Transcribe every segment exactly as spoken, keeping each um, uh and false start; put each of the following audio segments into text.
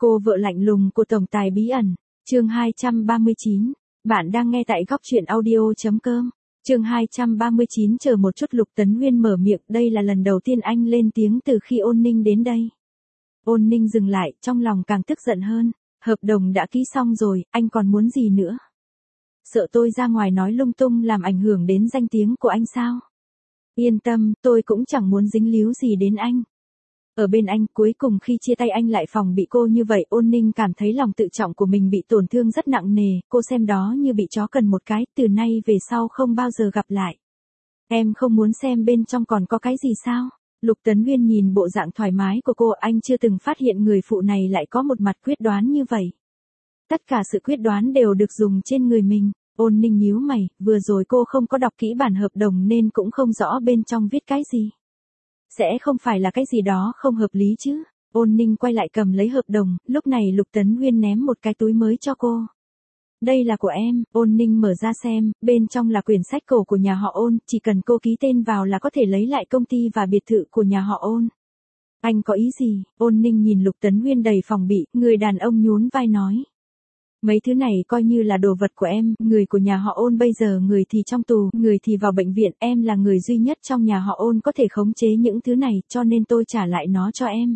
Cô vợ lạnh lùng của tổng tài bí ẩn, chương hai trăm ba mươi chín. Bạn đang nghe tại góc truyện audio.com. Chương hai trăm ba mươi chín. Chờ một chút, Lục Tấn Nguyên mở miệng, đây là lần đầu tiên anh lên tiếng từ khi Ôn Ninh đến đây. Ôn Ninh dừng lại, trong lòng càng tức giận hơn. Hợp đồng đã ký xong rồi, anh còn muốn gì nữa? Sợ tôi ra ngoài nói lung tung làm ảnh hưởng đến danh tiếng của anh sao? Yên tâm, tôi cũng chẳng muốn dính líu gì đến anh. Ở bên anh, cuối cùng khi chia tay anh lại phòng bị cô như vậy. Ôn Ninh cảm thấy lòng tự trọng của mình bị tổn thương rất nặng nề, cô xem đó như bị chó cần một cái, từ nay về sau không bao giờ gặp lại. Em không muốn xem bên trong còn có cái gì sao? Lục Tấn Nguyên nhìn bộ dạng thoải mái của cô, anh chưa từng phát hiện người phụ này lại có một mặt quyết đoán như vậy. Tất cả sự quyết đoán đều được dùng trên người mình. Ôn Ninh nhíu mày, vừa rồi cô không có đọc kỹ bản hợp đồng nên cũng không rõ bên trong viết cái gì. Sẽ không phải là cái gì đó không hợp lý chứ? Ôn Ninh quay lại cầm lấy hợp đồng, lúc này Lục Tấn Nguyên ném một cái túi mới cho cô. Đây là của em. Ôn Ninh mở ra xem, bên trong là quyển sách cổ của nhà họ Ôn, chỉ cần cô ký tên vào là có thể lấy lại công ty và biệt thự của nhà họ Ôn. Anh có ý gì? Ôn Ninh nhìn Lục Tấn Nguyên đầy phòng bị, người đàn ông nhún vai nói. Mấy thứ này coi như là đồ vật của em, người của nhà họ Ôn bây giờ người thì trong tù, người thì vào bệnh viện, em là người duy nhất trong nhà họ Ôn có thể khống chế những thứ này, cho nên tôi trả lại nó cho em.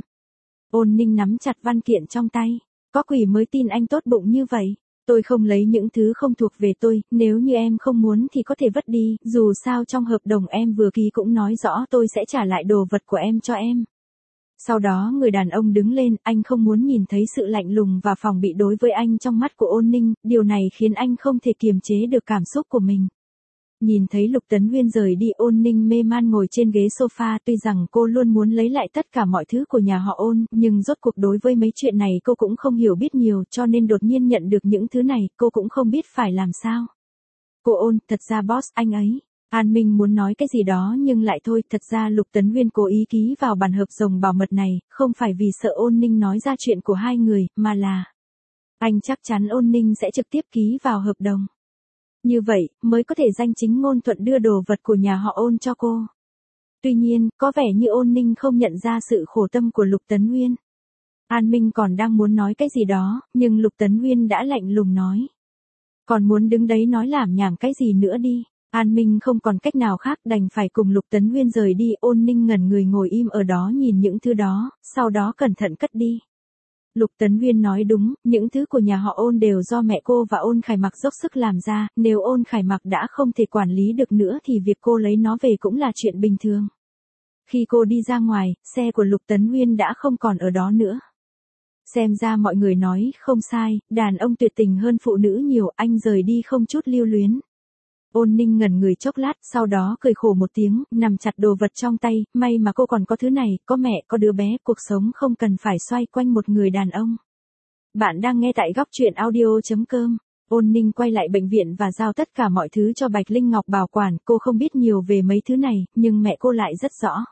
Ôn Ninh nắm chặt văn kiện trong tay, có quỷ mới tin anh tốt bụng như vậy, tôi không lấy những thứ không thuộc về tôi, nếu như em không muốn thì có thể vứt đi, dù sao trong hợp đồng em vừa ký cũng nói rõ tôi sẽ trả lại đồ vật của em cho em. Sau đó người đàn ông đứng lên, anh không muốn nhìn thấy sự lạnh lùng và phòng bị đối với anh trong mắt của Ôn Ninh, điều này khiến anh không thể kiềm chế được cảm xúc của mình. Nhìn thấy Lục Tấn Nguyên rời đi, Ôn Ninh mê man ngồi trên ghế sofa, tuy rằng cô luôn muốn lấy lại tất cả mọi thứ của nhà họ Ôn, nhưng rốt cuộc đối với mấy chuyện này cô cũng không hiểu biết nhiều, cho nên đột nhiên nhận được những thứ này, cô cũng không biết phải làm sao. Cô Ôn, thật ra boss, anh ấy. An Minh muốn nói cái gì đó nhưng lại thôi, thật ra Lục Tấn Nguyên cố ý ký vào bản hợp đồng bảo mật này, không phải vì sợ Ôn Ninh nói ra chuyện của hai người, mà là anh chắc chắn Ôn Ninh sẽ trực tiếp ký vào hợp đồng. Như vậy, mới có thể danh chính ngôn thuận đưa đồ vật của nhà họ Ôn cho cô. Tuy nhiên, có vẻ như Ôn Ninh không nhận ra sự khổ tâm của Lục Tấn Nguyên. An Minh còn đang muốn nói cái gì đó, nhưng Lục Tấn Nguyên đã lạnh lùng nói. Còn muốn đứng đấy nói lảm nhảm cái gì nữa đi. An Minh không còn cách nào khác, đành phải cùng Lục Tấn Nguyên rời đi. Ôn Ninh ngẩn người ngồi im ở đó nhìn những thứ đó, sau đó cẩn thận cất đi. Lục Tấn Nguyên nói đúng, những thứ của nhà họ Ôn đều do mẹ cô và Ôn Khải Mặc dốc sức làm ra, nếu Ôn Khải Mặc đã không thể quản lý được nữa thì việc cô lấy nó về cũng là chuyện bình thường. Khi cô đi ra ngoài, xe của Lục Tấn Nguyên đã không còn ở đó nữa. Xem ra mọi người nói không sai, đàn ông tuyệt tình hơn phụ nữ nhiều, anh rời đi không chút lưu luyến. Ôn Ninh ngẩn người chốc lát, sau đó cười khổ một tiếng, nằm chặt đồ vật trong tay, may mà cô còn có thứ này, có mẹ, có đứa bé, cuộc sống không cần phải xoay quanh một người đàn ông. Bạn đang nghe tại góc truyện audio.com. Ôn Ninh quay lại bệnh viện và giao tất cả mọi thứ cho Bạch Linh Ngọc bảo quản, cô không biết nhiều về mấy thứ này, nhưng mẹ cô lại rất rõ.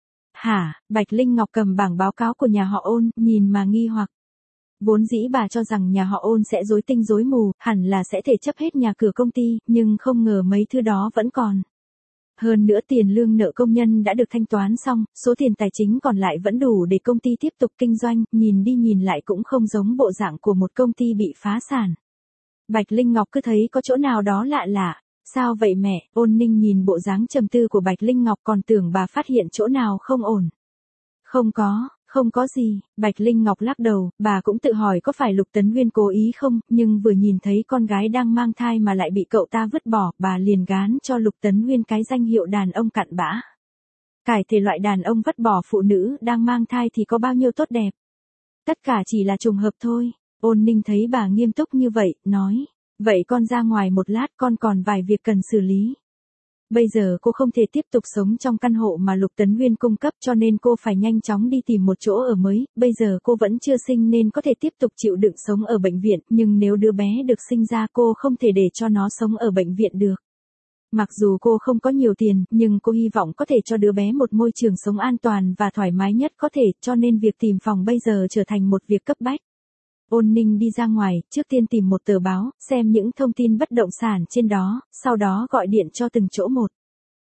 Hả? Bạch Linh Ngọc cầm bảng báo cáo của nhà họ Ôn, nhìn mà nghi hoặc. Vốn dĩ bà cho rằng nhà họ Ôn sẽ rối tinh rối mù, hẳn là sẽ thể chấp hết nhà cửa công ty, nhưng không ngờ mấy thứ đó vẫn còn. Hơn nữa tiền lương nợ công nhân đã được thanh toán xong, số tiền tài chính còn lại vẫn đủ để công ty tiếp tục kinh doanh, nhìn đi nhìn lại cũng không giống bộ dạng của một công ty bị phá sản. Bạch Linh Ngọc cứ thấy có chỗ nào đó lạ lạ. Sao vậy mẹ? Ôn Ninh nhìn bộ dáng trầm tư của Bạch Linh Ngọc còn tưởng bà phát hiện chỗ nào không ổn. Không có. Không có gì, Bạch Linh Ngọc lắc đầu, bà cũng tự hỏi có phải Lục Tấn Nguyên cố ý không, nhưng vừa nhìn thấy con gái đang mang thai mà lại bị cậu ta vứt bỏ, bà liền gán cho Lục Tấn Nguyên cái danh hiệu đàn ông cặn bã. Cải thể loại đàn ông vứt bỏ phụ nữ đang mang thai thì có bao nhiêu tốt đẹp. Tất cả chỉ là trùng hợp thôi. Ôn Ninh thấy bà nghiêm túc như vậy, nói, vậy con ra ngoài một lát, con còn vài việc cần xử lý. Bây giờ cô không thể tiếp tục sống trong căn hộ mà Lục Tấn Nguyên cung cấp cho nên cô phải nhanh chóng đi tìm một chỗ ở mới, bây giờ cô vẫn chưa sinh nên có thể tiếp tục chịu đựng sống ở bệnh viện, nhưng nếu đứa bé được sinh ra cô không thể để cho nó sống ở bệnh viện được. Mặc dù cô không có nhiều tiền, nhưng cô hy vọng có thể cho đứa bé một môi trường sống an toàn và thoải mái nhất có thể, cho nên việc tìm phòng bây giờ trở thành một việc cấp bách. Ôn Ninh đi ra ngoài, trước tiên tìm một tờ báo, xem những thông tin bất động sản trên đó, sau đó gọi điện cho từng chỗ một.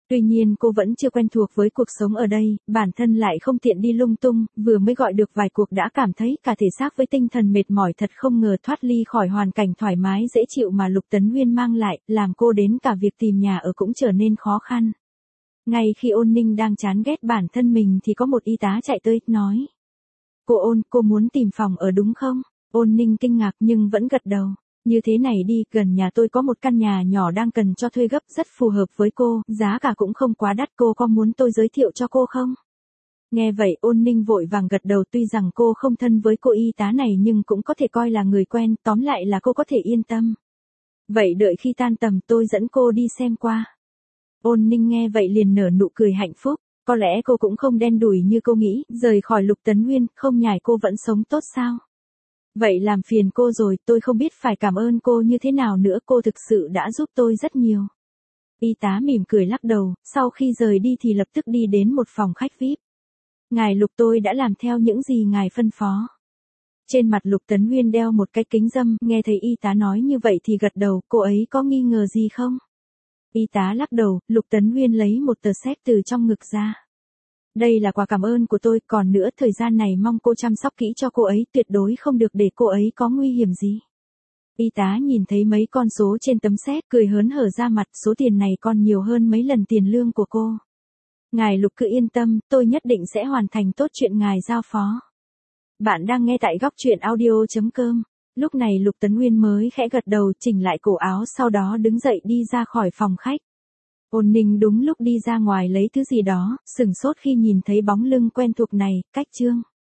Tuy nhiên cô vẫn chưa quen thuộc với cuộc sống ở đây, bản thân lại không tiện đi lung tung, vừa mới gọi được vài cuộc đã cảm thấy cả thể xác với tinh thần mệt mỏi, thật không ngờ thoát ly khỏi hoàn cảnh thoải mái dễ chịu mà Lục Tấn Nguyên mang lại, làm cô đến cả việc tìm nhà ở cũng trở nên khó khăn. Ngay khi Ôn Ninh đang chán ghét bản thân mình thì có một y tá chạy tới, nói. Cô Ôn, cô muốn tìm phòng ở đúng không? Ôn Ninh kinh ngạc nhưng vẫn gật đầu. Như thế này đi, gần nhà tôi có một căn nhà nhỏ đang cần cho thuê gấp, rất phù hợp với cô, giá cả cũng không quá đắt, cô có muốn tôi giới thiệu cho cô không? Nghe vậy Ôn Ninh vội vàng gật đầu, tuy rằng cô không thân với cô y tá này nhưng cũng có thể coi là người quen, tóm lại là cô có thể yên tâm. Vậy đợi khi tan tầm tôi dẫn cô đi xem qua. Ôn Ninh nghe vậy liền nở nụ cười hạnh phúc, có lẽ cô cũng không đen đủi như cô nghĩ, rời khỏi Lục Tấn Nguyên, không nhài cô vẫn sống tốt sao? Vậy làm phiền cô rồi, tôi không biết phải cảm ơn cô như thế nào nữa, cô thực sự đã giúp tôi rất nhiều. Y tá mỉm cười lắc đầu, sau khi rời đi thì lập tức đi đến một phòng khách vi ai pi. Ngài Lục, tôi đã làm theo những gì ngài phân phó. Trên mặt Lục Tấn Nguyên đeo một cái kính râm, nghe thấy y tá nói như vậy thì gật đầu, cô ấy có nghi ngờ gì không? Y tá lắc đầu, Lục Tấn Nguyên lấy một tờ séc từ trong ngực ra. Đây là quà cảm ơn của tôi, còn nữa thời gian này mong cô chăm sóc kỹ cho cô ấy, tuyệt đối không được để cô ấy có nguy hiểm gì. Y tá nhìn thấy mấy con số trên tấm séc, cười hớn hở ra mặt, số tiền này còn nhiều hơn mấy lần tiền lương của cô. Ngài Lục cứ yên tâm, tôi nhất định sẽ hoàn thành tốt chuyện ngài giao phó. Bạn đang nghe tại góc truyện audio chấm com. Lúc này Lục Tấn Nguyên mới khẽ gật đầu, chỉnh lại cổ áo, sau đó đứng dậy đi ra khỏi phòng khách. Ôn Ninh đúng lúc đi ra ngoài lấy thứ gì đó, sửng sốt khi nhìn thấy bóng lưng quen thuộc này, Cách Trương.